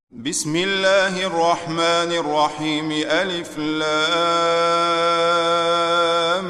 بسم الله الرحمن الرحيم. ألف لام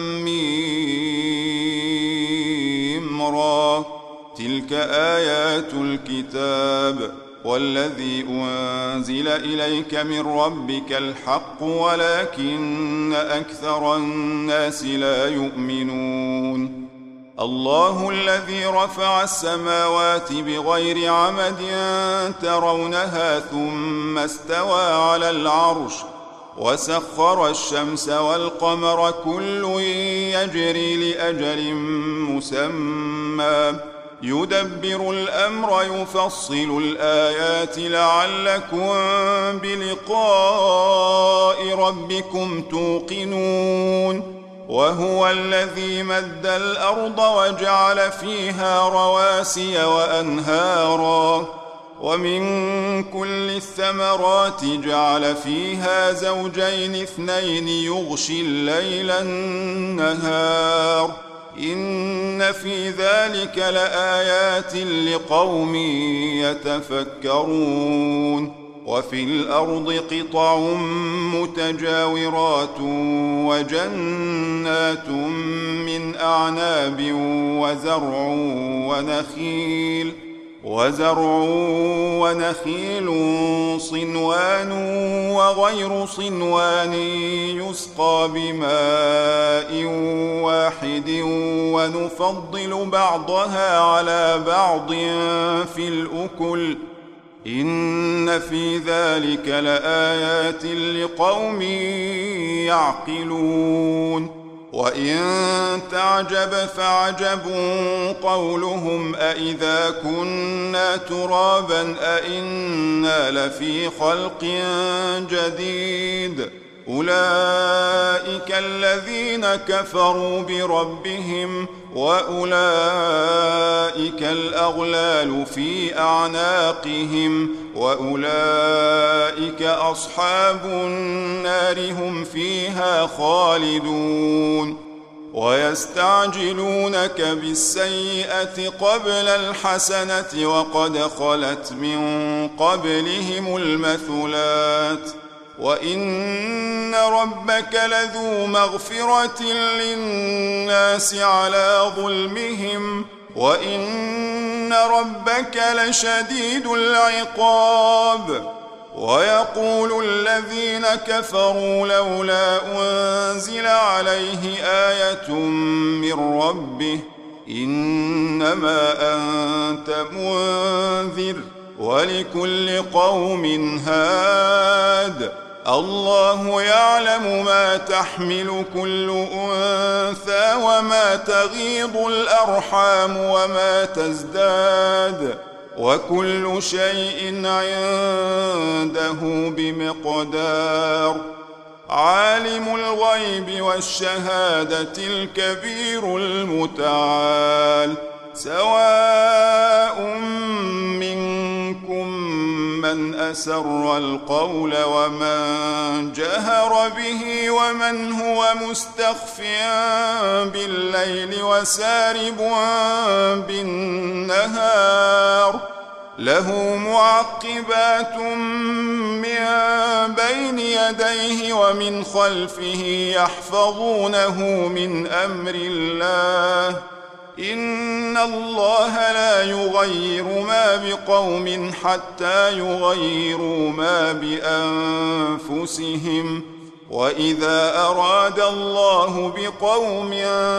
ميم را. تلك آيات الكتاب والذي أنزل إليك من ربك الحق ولكن أكثر الناس لا يؤمنون. الله الذي رفع السماوات بغير عمد ترونها ثم استوى على العرش وسخر الشمس والقمر كل يجري لأجل مسمى يدبر الأمر يفصل الآيات لعلكم بلقاء ربكم توقنون. وهو الذي مد الأرض وجعل فيها رواسي وأنهارا ومن كل الثمرات جعل فيها زوجين اثنين يغشي الليل النهار إن في ذلك لآيات لقوم يتفكرون. وفي الأرض قطع متجاورات وجنات من أعناب وزرع ونخيل صنوان وغير صنوان يسقى بماء واحد ونفضل بعضها على بعض في الأكل إن في ذلك لآيات لقوم يعقلون. وإن تعجب فعجب قولهم أإذا كنا ترابا أإنا لفي خلق جديد أولئك الذين كفروا بربهم وأولئك الأغلال في أعناقهم وأولئك أصحاب النار هم فيها خالدون. ويستعجلونك بالسيئة قبل الحسنة وقد خلت من قبلهم المثلات وإن ربك لذو مغفرة للناس على ظلمهم وإن ربك لشديد العقاب. ويقول الذين كفروا لولا أنزل عليه آية من ربه إنما أنت منذر ولكل قوم هاد الله يعلم ما تحمل كل أنثى وما تغيض الأرحام وما تزداد وكل شيء عنده بمقدار. عالم الغيب والشهادة الكبير المتعال سواء منكم من أسر القول ومن جهر به ومن هو مستخف بالليل وسارب بالنهار له معقبات من بين يديه ومن خلفه يحفظونه من أمر الله إن الله لا يغير ما بقوم حتى يغيروا ما بأنفسهم وإذا أراد الله بقوم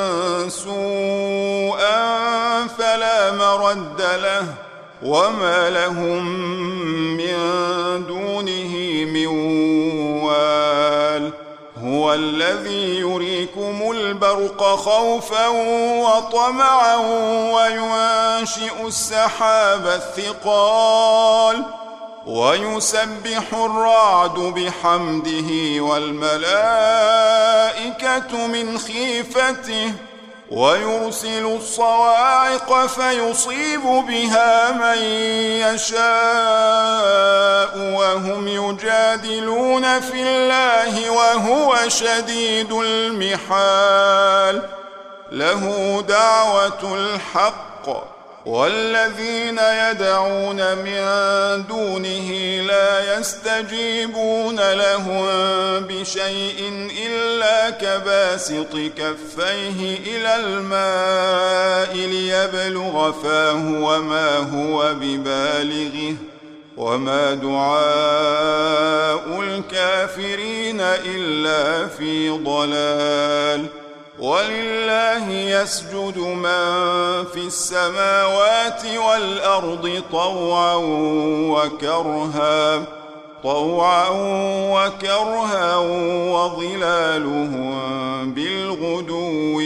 سوءا فلا مرد له وما لهم من دونه من وال. هو الذي يريكم البرق خوفا وطمعا وينشئ السحاب الثقال ويسبح الرعد بحمده والملائكة من خيفته ويرسل الصواعق فيصيب بها من يشاء وهم يجادلون في الله وهو شديد المحال. له دعوة الحق والذين يدعون من دونه لا يستجيبون لهم بشيء إلا كباسط كفيه إلى الماء ليبلغ فاه وما هو ببالغه وما دعاء الكافرين إلا في ضلال. ولله يسجد من في السماوات والأرض طوعا وكرها وظلالهم بالغدو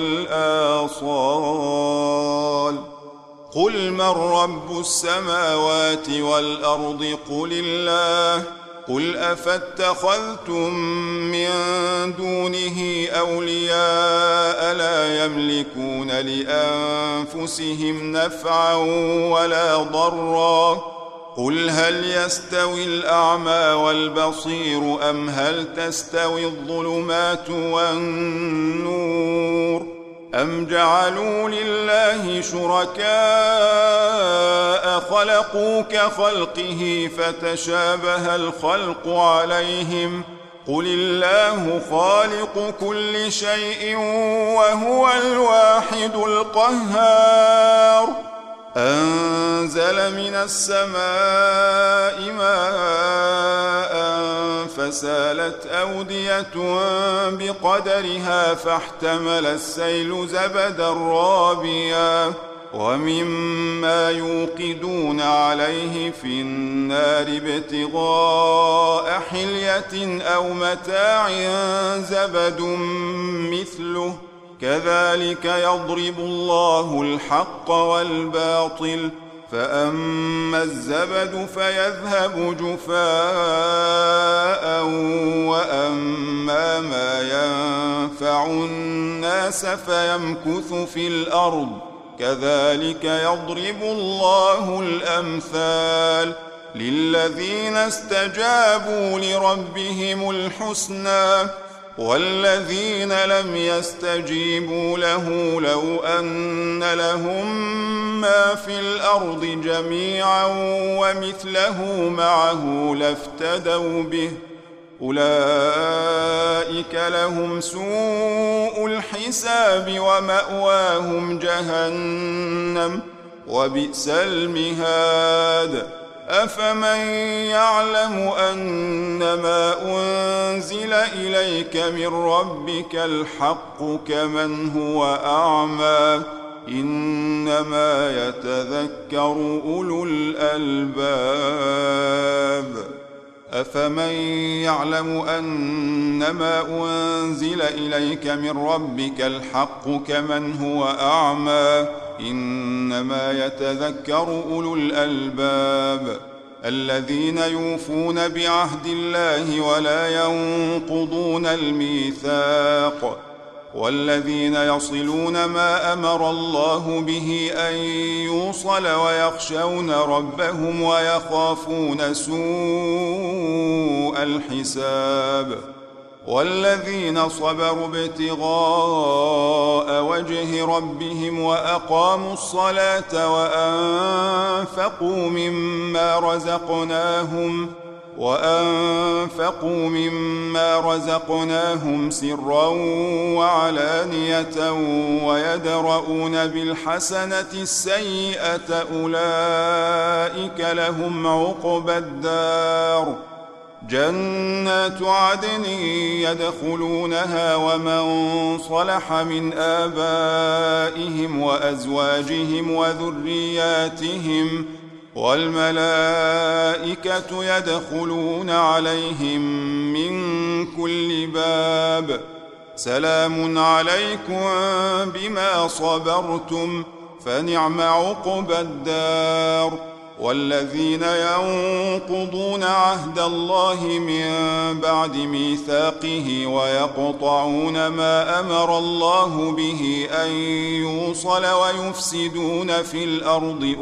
والآصال. قل من رب السماوات والأرض قل الله. قل أفاتخذتم من دونه أولياء لا يملكون لأنفسهم نفعا ولا ضرا. قل هل يستوي الأعمى والبصير أم هل تستوي الظلمات والنور أم جعلوا لله شركاء خلقوا كخلقه فتشابه الخلق عليهم. قل الله خالق كل شيء وهو الواحد القهار. أنزل من السماء ماء فسالت أودية بقدرها فاحتمل السيل زبدا رابيا ومما يوقدون عليه في النار ابتغاء حلية أو متاع زبد مثله كذلك يضرب الله الحق والباطل. فأما الزبد فيذهب جفاء وأما ما ينفع الناس فيمكث في الأرض كذلك يضرب الله الأمثال. للذين استجابوا لربهم الحسنى والذين لم يستجيبوا له لو أن لهم ما في الأرض جميعا ومثله معه لافتدوا به أولئك لهم سوء الحساب ومأواهم جهنم وبئس المهاد. أفمن يعلم أنما أنزل إليك من ربك الحق كمن هو أعمى إنما يتذكر أولو الألباب. أفمن يعلم أنما أنزل إليك من ربك الحق كمن هو أعمى إنما يتذكر أولو الألباب. الذين يوفون بعهد الله ولا ينقضون الميثاق والذين يصلون ما أمر الله به أن يوصل ويخشون ربهم ويخافون سوء الحساب. والذين صبروا ابتغاء وجه ربهم وأقاموا الصلاة وأنفقوا مما رزقناهم سرا وعلانية ويدرؤون بالحسنة السيئة أولئك لهم عقبى الدار. جنات عدن يدخلونها ومن صلح من آبائهم وأزواجهم وذرياتهم والملائكة يدخلون عليهم من كل باب. سلام عليكم بما صبرتم فنعم عقبى الدار. والذين ينقضون عهد الله من بعد ميثاقه ويقطعون ما أمر الله به أن يوصل ويفسدون في الأرض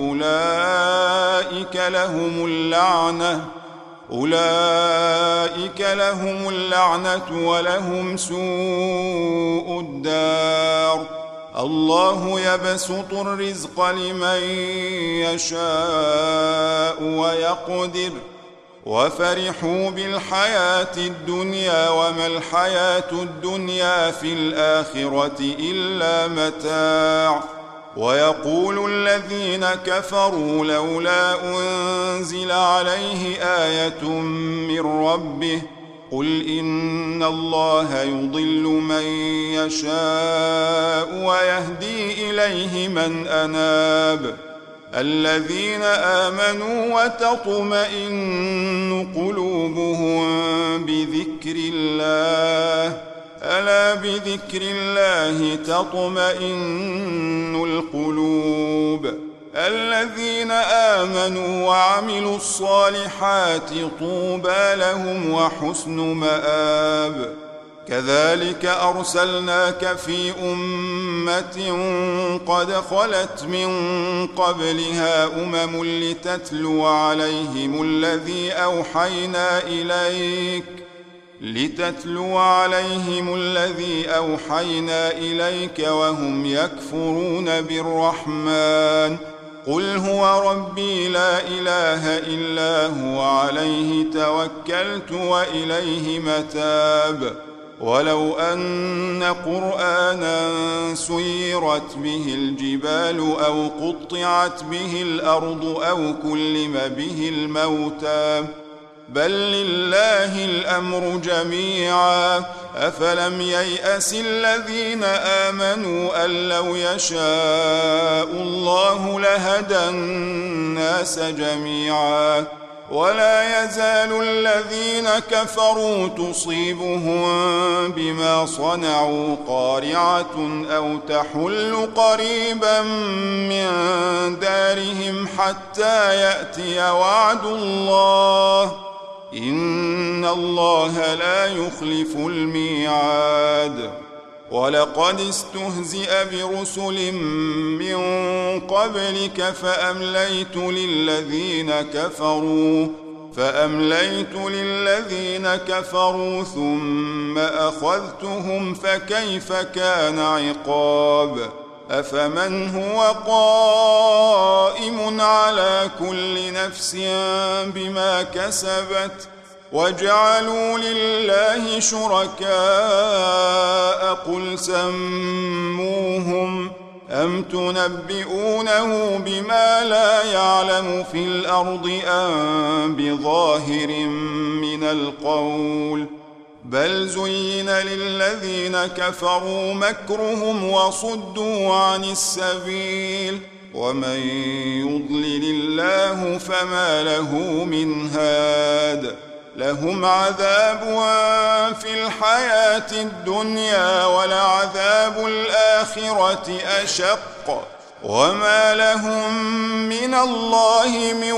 أولئك لهم اللعنة ولهم سوء الدار. الله يبسط الرزق لمن يشاء ويقدر وفرحوا بالحياة الدنيا وما الحياة الدنيا في الآخرة إلا متاع ويقول الذين كفروا لولا أنزل عليه آية من ربه قل إن الله يضل من يشاء ويهدي إليه من أناب الذين آمنوا وتطمئن قلوبهم بذكر الله ألا بذكر الله تطمئن القلوب الذين آمنوا وعملوا الصالحات طوبى لهم وحسن مآب كذلك أرسلناك في أمة قد خلت من قبلها لتتلو عليهم الذي أوحينا إليك وهم يكفرون بالرحمن قل هو ربي لا إله إلا هو عليه توكلت وإليه متاب ولو أن قرآنا سيرت به الجبال أو قطعت به الأرض أو كلم به الموتى بل لله الأمر جميعا أفلم ييأس الذين آمنوا أن لو يشاء الله لهدى الناس جميعا ولا يزال الذين كفروا تصيبهم بما صنعوا قارعة أو تحل قريبا من دارهم حتى يأتي وعد الله إن الله لا يخلف الميعاد ولقد استهزئ برسل من قبلك فأمليت للذين كفروا ثم أخذتهم فكيف كان عقاب أفمن هو قائم على كل نفس بما كسبت وجعلوا لله شركاء قل سموهم أم تنبئونه بما لا يعلم في الأرض أم بظاهر من القول بل زين للذين كفروا مكرهم وصدوا عن السبيل ومن يضلل الله فما له من هاد لهم عذاب في الحياة الدنيا ولعذاب الآخرة أشق وما لهم من الله من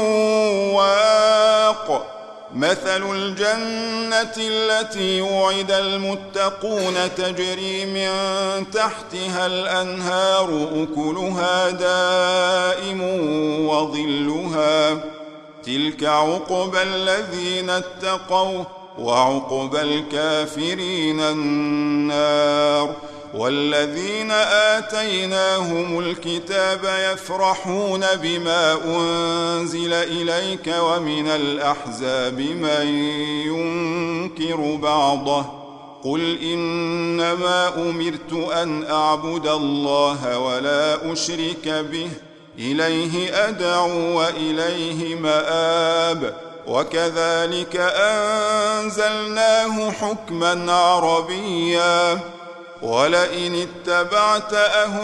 واق مثل الجنة التي وعد المتقون تجري من تحتها الأنهار أكلها دائم وظلها تلك عقبى الذين اتقوا وعقبى الكافرين النار والذين آتيناهم الكتاب يفرحون بما أنزل إليك ومن الأحزاب من ينكر بعضه قل إنما أمرت أن أعبد الله ولا أشرك به إليه أدعو وإليه مآب وكذلك أنزلناه حكما عربيا ولئن اتبعت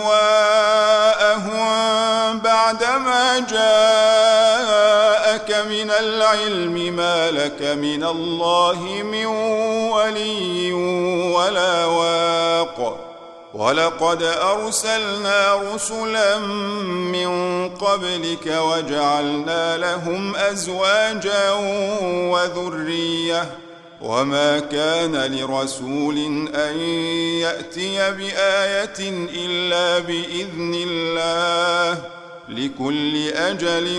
أهواءهم بعدما جاءك من العلم ما لك من الله من ولي ولا واق ولقد أرسلنا رسلا من قبلك وجعلنا لهم أزواجا وذرية وما كان لرسول أن يأتي بآية إلا بإذن الله لكل أجل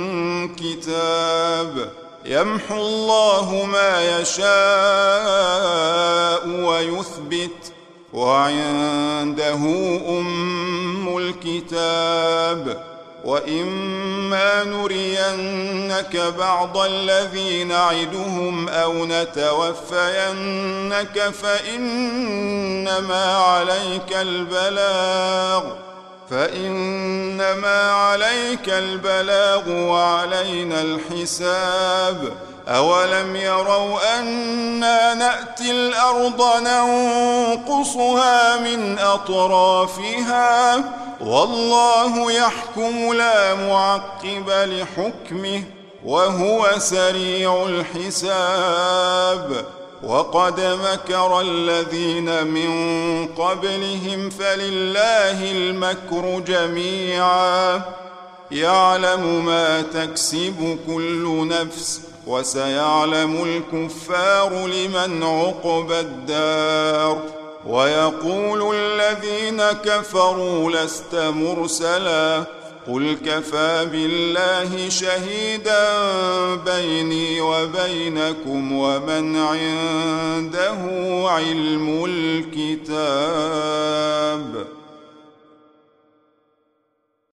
كتاب يمحو الله ما يشاء ويثبت وعنده أم الكتاب. وإما نرينك بعض الذي نعدهم أو نتوفينك فإنما عليك البلاغ وعلينا الحساب. أولم يروا أنا نأتي الأرض ننقصها من أطرافها والله يحكم لا معقب لحكمه وهو سريع الحساب. وقد مكر الذين من قبلهم فلله المكر جميعا يعلم ما تكسب كل نفس وسيعلم الكفار لمن عقبى الدار. ويقول الذين كفروا لست مرسلا قل كفى بالله شهيدا بيني وبينكم ومن عنده علم الكتاب.